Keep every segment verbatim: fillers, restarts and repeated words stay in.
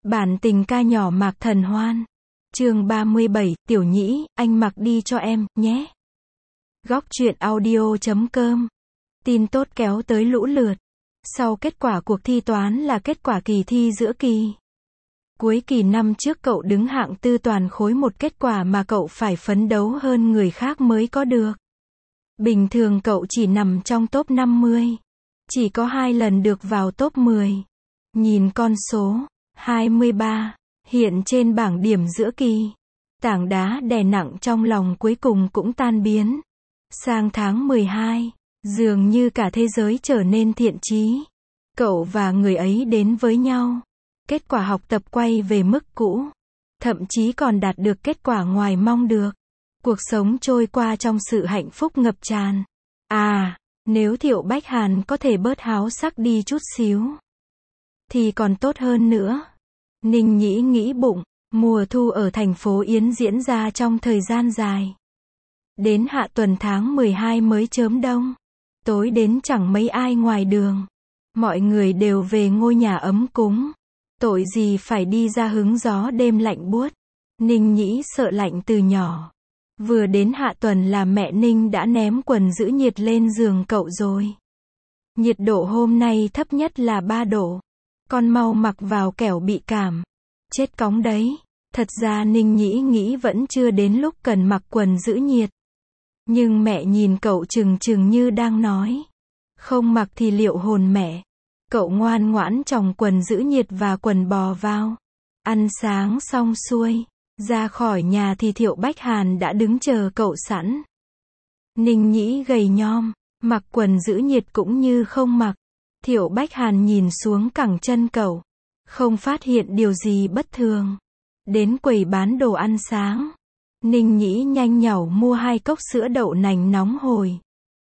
Bản tình ca nhỏ Mạc Thần Hoan. Chương ba mươi bảy, Tiểu Nhĩ, anh mặc đi cho em, nhé. Góc truyện audio chấm com. Tin tốt kéo tới lũ lượt. Sau kết quả cuộc thi toán là kết quả kỳ thi giữa kỳ. Cuối kỳ năm trước cậu đứng hạng tư toàn khối, một kết quả mà cậu phải phấn đấu hơn người khác mới có được. Bình thường cậu chỉ nằm trong top năm mươi. Chỉ có hai lần được vào top mười. Nhìn con số hai mươi ba hiện trên bảng điểm giữa kỳ, tảng đá đè nặng trong lòng cuối cùng cũng tan biến. Sang tháng mười hai, dường như cả thế giới trở nên thiện chí. Cậu và người ấy đến với nhau. Kết quả học tập quay về mức cũ. Thậm chí còn đạt được kết quả ngoài mong được. Cuộc sống trôi qua trong sự hạnh phúc ngập tràn. À, nếu Thiệu Bách Hàn có thể bớt háo sắc đi chút xíu thì còn tốt hơn nữa. Ninh Nhĩ nghĩ bụng, mùa thu ở thành phố Yến diễn ra trong thời gian dài. Đến hạ tuần tháng mười hai mới chớm đông. Tối đến chẳng mấy ai ngoài đường. Mọi người đều về ngôi nhà ấm cúng. Tội gì phải đi ra hứng gió đêm lạnh buốt. Ninh Nhĩ sợ lạnh từ nhỏ. Vừa đến hạ tuần là mẹ Ninh đã ném quần giữ nhiệt lên giường cậu rồi. Nhiệt độ hôm nay thấp nhất là ba độ. Con mau mặc vào kẻo bị cảm. Chết cóng đấy. Thật ra Ninh Nhĩ nghĩ vẫn chưa đến lúc cần mặc quần giữ nhiệt. Nhưng mẹ nhìn cậu chừng chừng như đang nói. Không mặc thì liệu hồn mẹ. Cậu ngoan ngoãn chòng quần giữ nhiệt và quần bò vào. Ăn sáng xong xuôi. Ra khỏi nhà thì Thiệu Bách Hàn đã đứng chờ cậu sẵn. Ninh Nhĩ gầy nhom. Mặc quần giữ nhiệt cũng như không mặc. Thiệu Bách Hàn nhìn xuống cẳng chân cậu. Không phát hiện điều gì bất thường. Đến quầy bán đồ ăn sáng. Ninh Nhĩ nhanh nhảu mua hai cốc sữa đậu nành nóng hổi.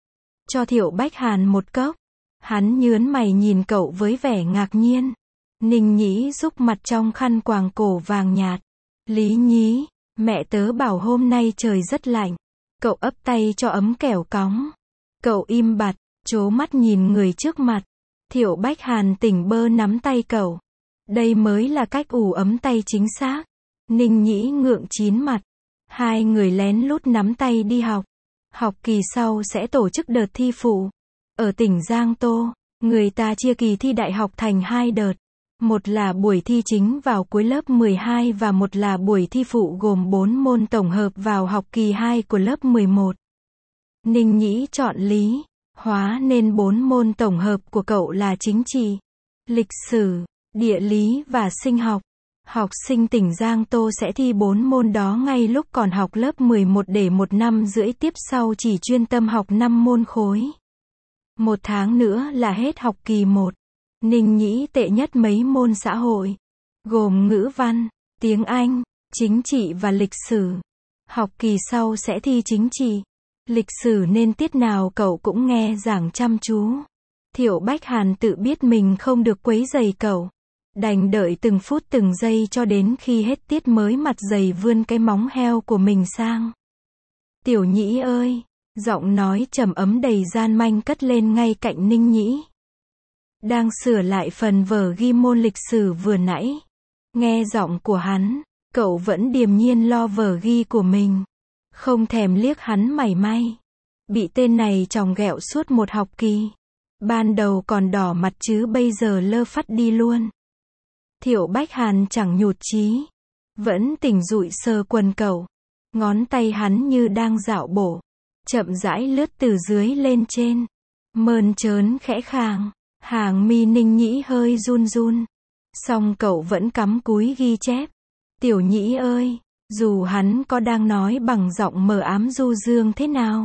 Cho Thiệu Bách Hàn một cốc. Hắn nhớn mày nhìn cậu với vẻ ngạc nhiên. Ninh Nhĩ rúc mặt trong khăn quàng cổ vàng nhạt. Lý Nhí, mẹ tớ bảo hôm nay trời rất lạnh. Cậu ấp tay cho ấm kẻo cóng. Cậu im bặt, trố mắt nhìn người trước mặt. Thiệu Bách Hàn tỉnh bơ nắm tay cậu. Đây mới là cách ủ ấm tay chính xác. Ninh Nhĩ ngượng chín mặt. Hai người lén lút nắm tay đi học. Học kỳ sau sẽ tổ chức đợt thi phụ. Ở tỉnh Giang Tô, người ta chia kỳ thi đại học thành hai đợt. Một là buổi thi chính vào cuối lớp mười hai và một là buổi thi phụ gồm bốn môn tổng hợp vào học kỳ hai của lớp mười một. Ninh Nhĩ chọn lý, hóa nên bốn môn tổng hợp của cậu là chính trị, lịch sử, địa lý và sinh học. Học sinh tỉnh Giang Tô sẽ thi bốn môn đó ngay lúc còn học lớp mười một để một năm rưỡi tiếp sau chỉ chuyên tâm học năm môn khối. Một tháng nữa là hết học kỳ một. Ninh Nhĩ tệ nhất mấy môn xã hội, gồm ngữ văn, tiếng Anh, chính trị và lịch sử. Học kỳ sau sẽ thi chính trị, lịch sử nên tiết nào cậu cũng nghe giảng chăm chú. Thiệu Bách Hàn tự biết mình không được quấy rầy cậu. Đành đợi từng phút từng giây cho đến khi hết tiết mới mặt dày vươn cái móng heo của mình sang. Tiểu Nhĩ ơi! Giọng nói trầm ấm đầy gian manh cất lên ngay cạnh Ninh Nhĩ. Đang sửa lại phần vở ghi môn lịch sử vừa nãy. Nghe giọng của hắn, cậu vẫn điềm nhiên lo vở ghi của mình. Không thèm liếc hắn mảy may. Bị tên này chòng ghẹo suốt một học kỳ. Ban đầu còn đỏ mặt chứ bây giờ lơ phắt đi luôn. Thiệu Bách Hàn chẳng nhụt chí. Vẫn tỉnh dụi sờ quần cậu. Ngón tay hắn như đang dạo bộ. Chậm rãi lướt từ dưới lên trên. Mơn trớn khẽ khàng. Hàng mi Ninh Nhĩ hơi run run. Song cậu vẫn cắm cúi ghi chép. Tiểu Nhĩ ơi! Dù hắn có đang nói bằng giọng mờ ám du dương thế nào,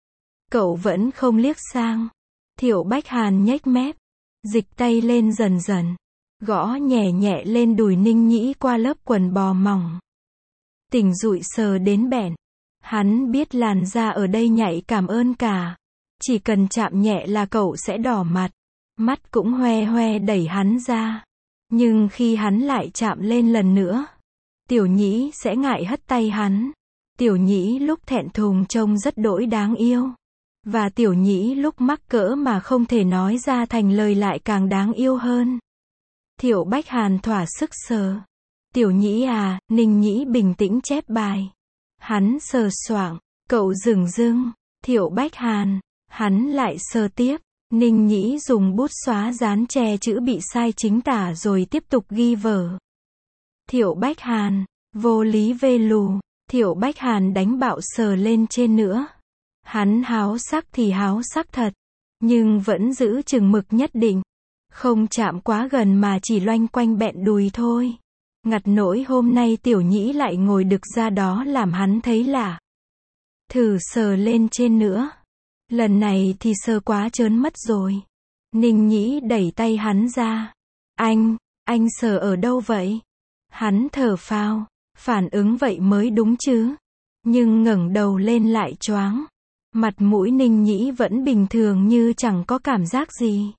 cậu vẫn không liếc sang. Thiệu Bách Hàn nhếch mép. Dịch tay lên dần dần. Gõ nhẹ nhẹ lên đùi Ninh Nhĩ qua lớp quần bò mỏng. Tỉnh dụi sờ đến bẹn. Hắn biết làn da ở đây nhạy cảm ơn cả. Chỉ cần chạm nhẹ là cậu sẽ đỏ mặt. Mắt cũng hoe hoe đẩy hắn ra. Nhưng khi hắn lại chạm lên lần nữa, Tiểu Nhĩ sẽ ngại hất tay hắn. Tiểu Nhĩ lúc thẹn thùng trông rất đỗi đáng yêu. Và Tiểu Nhĩ lúc mắc cỡ mà không thể nói ra thành lời lại càng đáng yêu hơn. Thiệu Bách Hàn thỏa sức sờ. Tiểu Nhĩ à, Ninh Nhĩ bình tĩnh chép bài. Hắn sờ soạng, cậu dửng dưng. Thiệu Bách Hàn, hắn lại sờ tiếp. Ninh Nhĩ dùng bút xóa dán che chữ bị sai chính tả rồi tiếp tục ghi vở. Thiệu Bách Hàn, vô lý vê lù. Thiệu Bách Hàn đánh bạo sờ lên trên nữa. Hắn háo sắc thì háo sắc thật, nhưng vẫn giữ chừng mực nhất định. Không chạm quá gần mà chỉ loanh quanh bẹn đùi thôi. Ngặt nỗi hôm nay Tiểu Nhĩ lại ngồi đực ra đó làm hắn thấy lạ. Thử sờ lên trên nữa. Lần này thì sờ quá trớn mất rồi. Ninh Nhĩ đẩy tay hắn ra. Anh, anh sờ ở đâu vậy? Hắn thở phào, phản ứng vậy mới đúng chứ. Nhưng ngẩng đầu lên lại choáng. Mặt mũi Ninh Nhĩ vẫn bình thường như chẳng có cảm giác gì.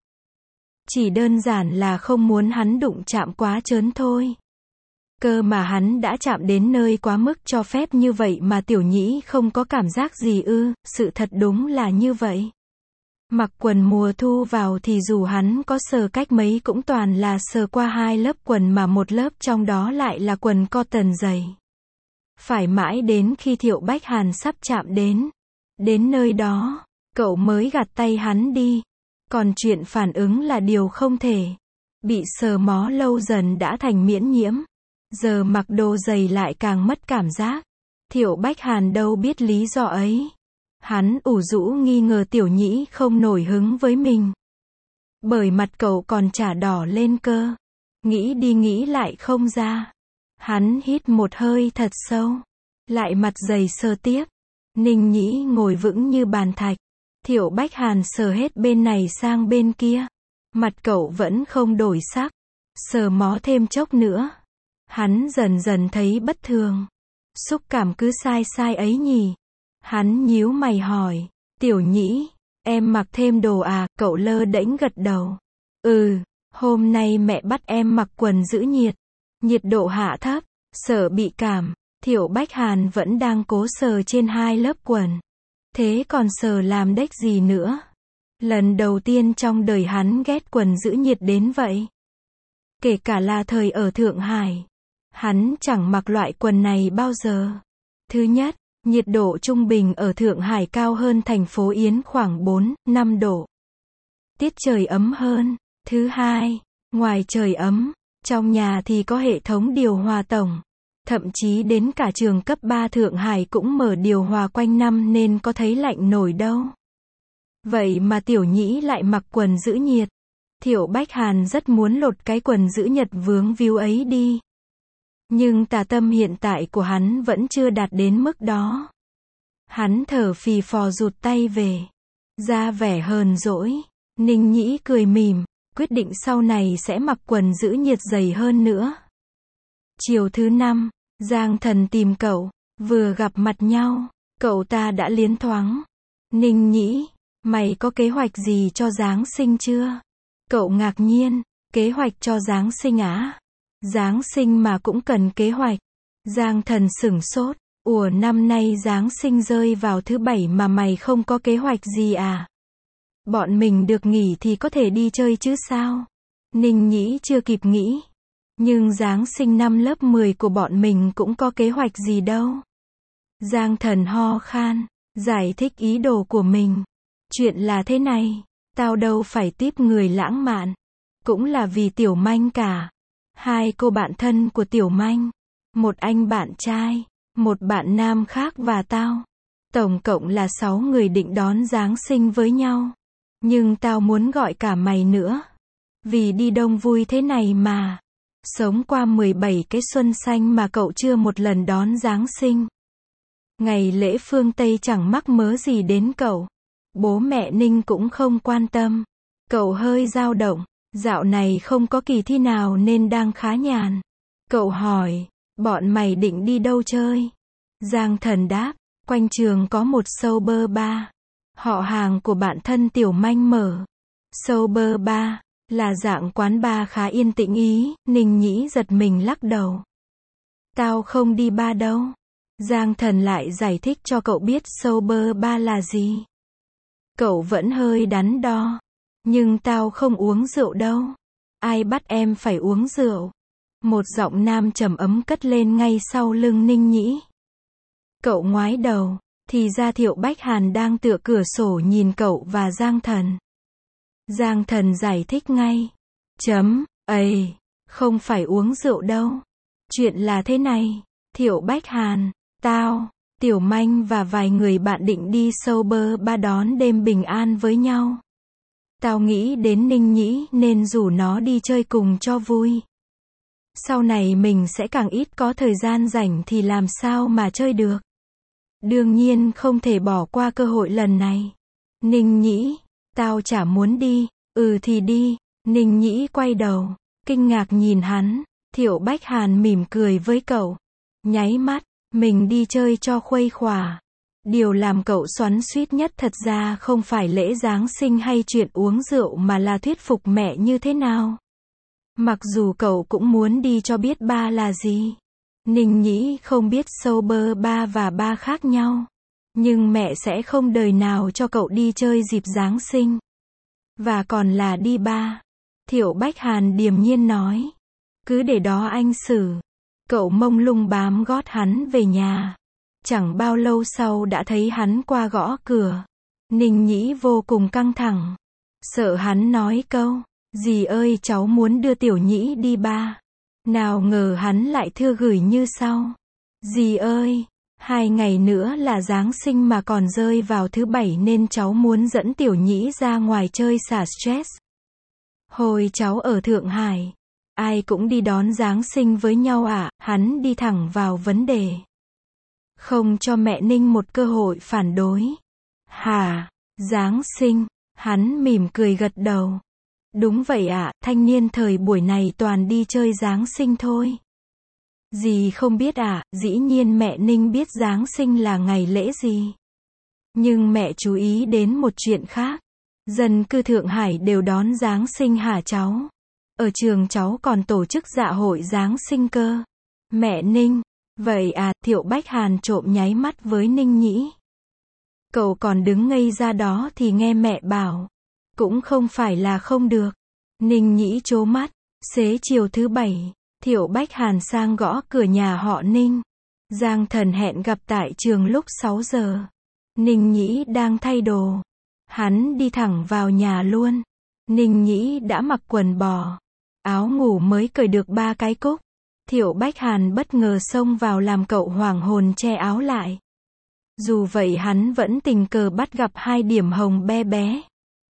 Chỉ đơn giản là không muốn hắn đụng chạm quá trớn thôi. Cơ mà hắn đã chạm đến nơi quá mức cho phép như vậy mà Tiểu Nhĩ không có cảm giác gì ư, sự thật đúng là như vậy. Mặc quần mùa thu vào thì dù hắn có sờ cách mấy cũng toàn là sờ qua hai lớp quần mà một lớp trong đó lại là quần cotton dày. Phải mãi đến khi Thiệu Bách Hàn sắp chạm đến. Đến nơi đó, cậu mới gạt tay hắn đi. Còn chuyện phản ứng là điều không thể. Bị sờ mó lâu dần đã thành miễn nhiễm. Giờ mặc đồ dày lại càng mất cảm giác. Thiệu Bách Hàn đâu biết lý do ấy. Hắn ủ rũ nghi ngờ Tiểu Nhĩ không nổi hứng với mình. Bởi mặt cậu còn chả đỏ lên cơ. Nghĩ đi nghĩ lại không ra. Hắn hít một hơi thật sâu. Lại mặt dày sờ tiếp. Ninh Nhĩ ngồi vững như bàn thạch. Thiệu Bách Hàn sờ hết bên này sang bên kia. Mặt cậu vẫn không đổi sắc. Sờ mó thêm chốc nữa. Hắn dần dần thấy bất thường. Xúc cảm cứ sai sai ấy nhỉ. Hắn nhíu mày hỏi. Tiểu Nhĩ, em mặc thêm đồ à? Cậu lơ đễnh gật đầu. Ừ, hôm nay mẹ bắt em mặc quần giữ nhiệt. Nhiệt độ hạ thấp. Sợ bị cảm. Thiệu Bách Hàn vẫn đang cố sờ trên hai lớp quần. Thế còn sờ làm đếch gì nữa? Lần đầu tiên trong đời hắn ghét quần giữ nhiệt đến vậy. Kể cả là thời ở Thượng Hải. Hắn chẳng mặc loại quần này bao giờ. Thứ nhất, nhiệt độ trung bình ở Thượng Hải cao hơn thành phố Yến khoảng bốn, năm độ. Tiết trời ấm hơn. Thứ hai, ngoài trời ấm, trong nhà thì có hệ thống điều hòa tổng. Thậm chí đến cả trường cấp ba Thượng Hải cũng mở điều hòa quanh năm nên có thấy lạnh nổi đâu. Vậy mà Tiểu Nhĩ lại mặc quần giữ nhiệt. Thiệu Bách Hàn rất muốn lột cái quần giữ nhiệt vướng víu ấy đi. Nhưng tà tâm hiện tại của hắn vẫn chưa đạt đến mức đó. Hắn thở phì phò rụt tay về. Ra vẻ hờn dỗi. Ninh Nhĩ cười mỉm. Quyết định sau này sẽ mặc quần giữ nhiệt dày hơn nữa. Chiều thứ năm, Giang Thần tìm cậu. Vừa gặp mặt nhau, cậu ta đã liến thoáng. Ninh Nhĩ, mày có kế hoạch gì cho Giáng sinh chưa? Cậu ngạc nhiên. Kế hoạch cho Giáng sinh á? Giáng sinh mà cũng cần kế hoạch. Giang Thần sửng sốt. Ủa, năm nay Giáng sinh rơi vào thứ bảy mà mày không có kế hoạch gì à? Bọn mình được nghỉ thì có thể đi chơi chứ sao? Ninh Nhĩ chưa kịp nghĩ. Nhưng Giáng sinh năm lớp mười của bọn mình cũng có kế hoạch gì đâu. Giang Thần ho khan, giải thích ý đồ của mình. Chuyện là thế này, tao đâu phải típ người lãng mạn. Cũng là vì Tiểu Manh cả. Hai cô bạn thân của Tiểu Manh. Một anh bạn trai, một bạn nam khác và tao. Tổng cộng là sáu người định đón Giáng sinh với nhau. Nhưng tao muốn gọi cả mày nữa. Vì đi đông vui thế này mà. Sống qua mười bảy cái xuân xanh mà cậu chưa một lần đón Giáng sinh. Ngày lễ phương Tây chẳng mắc mớ gì đến cậu. Bố mẹ Ninh cũng không quan tâm. Cậu hơi dao động. Dạo này không có kỳ thi nào nên đang khá nhàn. Cậu hỏi, bọn mày định đi đâu chơi? Giang Thần đáp, quanh trường có một sober bar. Họ hàng của bạn thân Tiểu Manh mở. Sober bar là dạng quán bar khá yên tĩnh ý. Ninh Nhĩ giật mình lắc đầu. Tao không đi bar đâu. Giang Thần lại giải thích cho cậu biết sober bar là gì. Cậu vẫn hơi đắn đo. Nhưng tao không uống rượu đâu. Ai bắt em phải uống rượu? Một giọng nam trầm ấm cất lên ngay sau lưng Ninh Nhĩ. Cậu ngoái đầu, thì ra Thiệu Bách Hàn đang tựa cửa sổ nhìn cậu và Giang Thần. Giang Thần giải thích ngay. Chấm, ầy, không phải uống rượu đâu. Chuyện là thế này, Thiệu Bách Hàn, tao, Tiểu Manh và vài người bạn định đi sober bar đón đêm bình an với nhau. Tao nghĩ đến Ninh Nhĩ nên rủ nó đi chơi cùng cho vui. Sau này mình sẽ càng ít có thời gian rảnh thì làm sao mà chơi được. Đương nhiên không thể bỏ qua cơ hội lần này. Ninh Nhĩ, tao chả muốn đi. Ừ thì đi. Ninh Nhĩ quay đầu, kinh ngạc nhìn hắn. Thiệu Bách Hàn mỉm cười với cậu. Nháy mắt, mình đi chơi cho khuây khỏa. Điều làm cậu xoắn xuýt nhất thật ra không phải lễ Giáng sinh hay chuyện uống rượu mà là thuyết phục mẹ như thế nào. Mặc dù cậu cũng muốn đi cho biết ba là gì. Ninh Nhĩ không biết sober bar và bar khác nhau. Nhưng mẹ sẽ không đời nào cho cậu đi chơi dịp Giáng sinh. Và còn là đi bar. Thiệu Bách Hàn điềm nhiên nói. Cứ để đó anh xử. Cậu mông lung bám gót hắn về nhà. Chẳng bao lâu sau đã thấy hắn qua gõ cửa. Ninh Nhĩ vô cùng căng thẳng. Sợ hắn nói câu. Dì ơi cháu muốn đưa Tiểu Nhĩ đi bar. Nào ngờ hắn lại thưa gửi như sau. Dì ơi, hai ngày nữa là Giáng sinh mà còn rơi vào thứ bảy nên cháu muốn dẫn Tiểu Nhĩ ra ngoài chơi xả stress. Hồi cháu ở Thượng Hải, ai cũng đi đón Giáng sinh với nhau ạ, à? Hắn đi thẳng vào vấn đề. Không cho mẹ Ninh một cơ hội phản đối. Hả, Giáng sinh, hắn mỉm cười gật đầu. Đúng vậy ạ, à, thanh niên thời buổi này toàn đi chơi Giáng sinh thôi. Dì không biết ạ, à, dĩ nhiên mẹ Ninh biết Giáng sinh là ngày lễ gì. Nhưng mẹ chú ý đến một chuyện khác. Dân cư Thượng Hải đều đón Giáng sinh hả cháu? Ở trường cháu còn tổ chức dạ hội Giáng sinh cơ. Mẹ Ninh, vậy à, Thiệu Bách Hàn trộm nháy mắt với Ninh Nhĩ. Cậu còn đứng ngây ra đó thì nghe mẹ bảo. Cũng không phải là không được. Ninh Nhĩ trố mắt. Xế chiều thứ bảy, Thiệu Bách Hàn sang gõ cửa nhà họ Ninh. Giang Thần hẹn gặp tại trường lúc sáu giờ. Ninh Nhĩ đang thay đồ. Hắn đi thẳng vào nhà luôn. Ninh Nhĩ đã mặc quần bò. Áo ngủ mới cởi được ba cái cúc. Thiệu Bách Hàn bất ngờ xông vào làm cậu hoảng hồn che áo lại. Dù vậy hắn vẫn tình cờ bắt gặp hai điểm hồng be bé.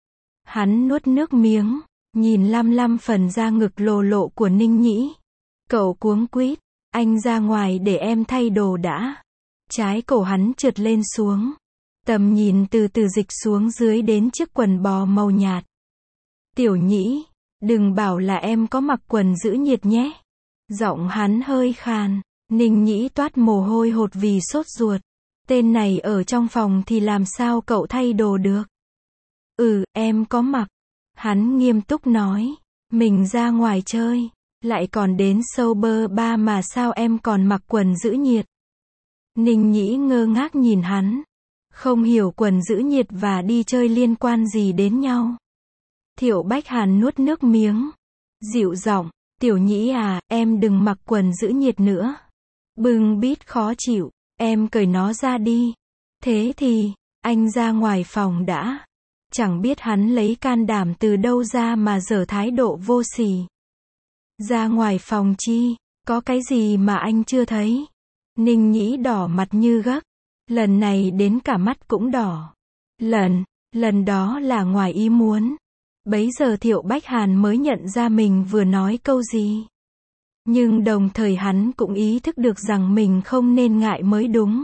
Hắn nuốt nước miếng, nhìn lăm lăm phần da ngực lồ lộ của Ninh Nhĩ. Cậu cuống quýt, anh ra ngoài để em thay đồ đã. Trái cổ hắn trượt lên xuống. Tầm nhìn từ từ dịch xuống dưới đến chiếc quần bò màu nhạt. Tiểu Nhĩ, đừng bảo là em có mặc quần giữ nhiệt nhé. Giọng hắn hơi khàn. Ninh Nhĩ toát mồ hôi hột vì sốt ruột. Tên này ở trong phòng thì làm sao cậu thay đồ được? Ừ, em có mặc. Hắn nghiêm túc nói. Mình ra ngoài chơi. Lại còn đến sober bar mà sao em còn mặc quần giữ nhiệt? Ninh Nhĩ ngơ ngác nhìn hắn. Không hiểu quần giữ nhiệt và đi chơi liên quan gì đến nhau. Thiệu Bách Hàn nuốt nước miếng. Dịu giọng. Tiểu Nhĩ à, em đừng mặc quần giữ nhiệt nữa. Bưng bít khó chịu. Em cởi nó ra đi. Thế thì, anh ra ngoài phòng đã. Chẳng biết hắn lấy can đảm từ đâu ra mà dở thái độ vô sỉ. Ra ngoài phòng chi, có cái gì mà anh chưa thấy? Ninh Nhĩ đỏ mặt như gấc. Lần này đến cả mắt cũng đỏ. Lần, lần đó là ngoài ý muốn. Bấy giờ Thiệu Bách Hàn mới nhận ra mình vừa nói câu gì. Nhưng đồng thời hắn cũng ý thức được rằng mình không nên ngại mới đúng.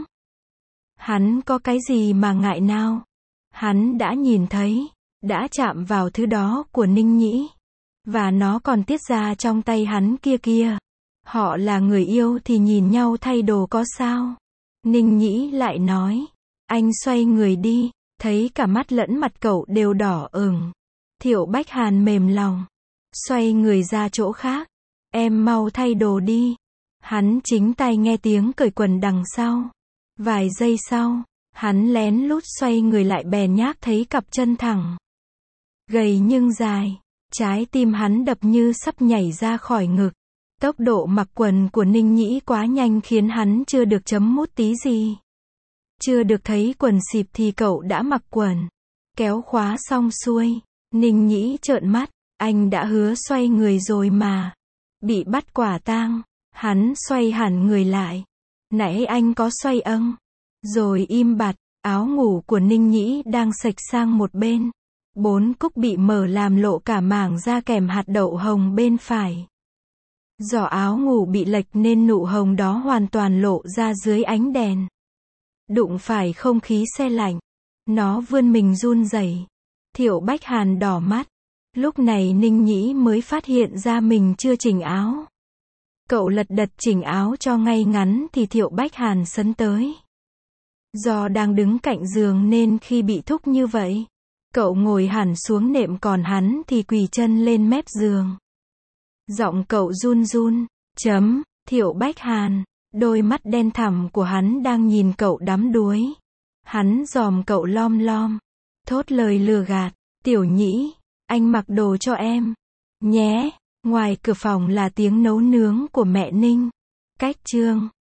Hắn có cái gì mà ngại nào? Hắn đã nhìn thấy, đã chạm vào thứ đó của Ninh Nhĩ. Và nó còn tiết ra trong tay hắn kia kia. Họ là người yêu thì nhìn nhau thay đồ có sao? Ninh Nhĩ lại nói. Anh xoay người đi, thấy cả mắt lẫn mặt cậu đều đỏ ửng. Thiệu Bách Hàn mềm lòng. Xoay người ra chỗ khác. Em mau thay đồ đi. Hắn chính tay nghe tiếng cởi quần đằng sau. Vài giây sau, hắn lén lút xoay người lại bèn nhác thấy cặp chân thẳng. Gầy nhưng dài. Trái tim hắn đập như sắp nhảy ra khỏi ngực. Tốc độ mặc quần của Ninh Nhĩ quá nhanh khiến hắn chưa được chấm mút tí gì. Chưa được thấy quần xịp thì cậu đã mặc quần. Kéo khóa xong xuôi. Ninh Nhĩ trợn mắt. Anh đã hứa xoay người rồi mà. Bị bắt quả tang. Hắn xoay hẳn người lại. Nãy anh có xoay âng. Rồi im bặt. Áo ngủ của Ninh Nhĩ đang xệch sang một bên. Bốn cúc bị mở làm lộ cả mảng da kèm hạt đậu hồng bên phải. Giỏ áo ngủ bị lệch nên nụ hồng đó hoàn toàn lộ ra dưới ánh đèn. Đụng phải không khí se lạnh. Nó vươn mình run rẩy. Thiệu Bách Hàn đỏ mắt. Lúc này Ninh Nhĩ mới phát hiện ra mình chưa chỉnh áo. Cậu lật đật chỉnh áo cho ngay ngắn thì Thiệu Bách Hàn sấn tới. Do đang đứng cạnh giường nên khi bị thúc như vậy, cậu ngồi hẳn xuống nệm còn hắn thì quỳ chân lên mép giường. Giọng cậu run run. Chấm, Thiệu Bách Hàn. Đôi mắt đen thẳm của hắn đang nhìn cậu đắm đuối. Hắn dòm cậu lom lom. Thốt lời lừa gạt. Tiểu Nhĩ, anh mặc đồ cho em. Nhé. Ngoài cửa phòng là tiếng nấu nướng của mẹ Ninh. Cách chương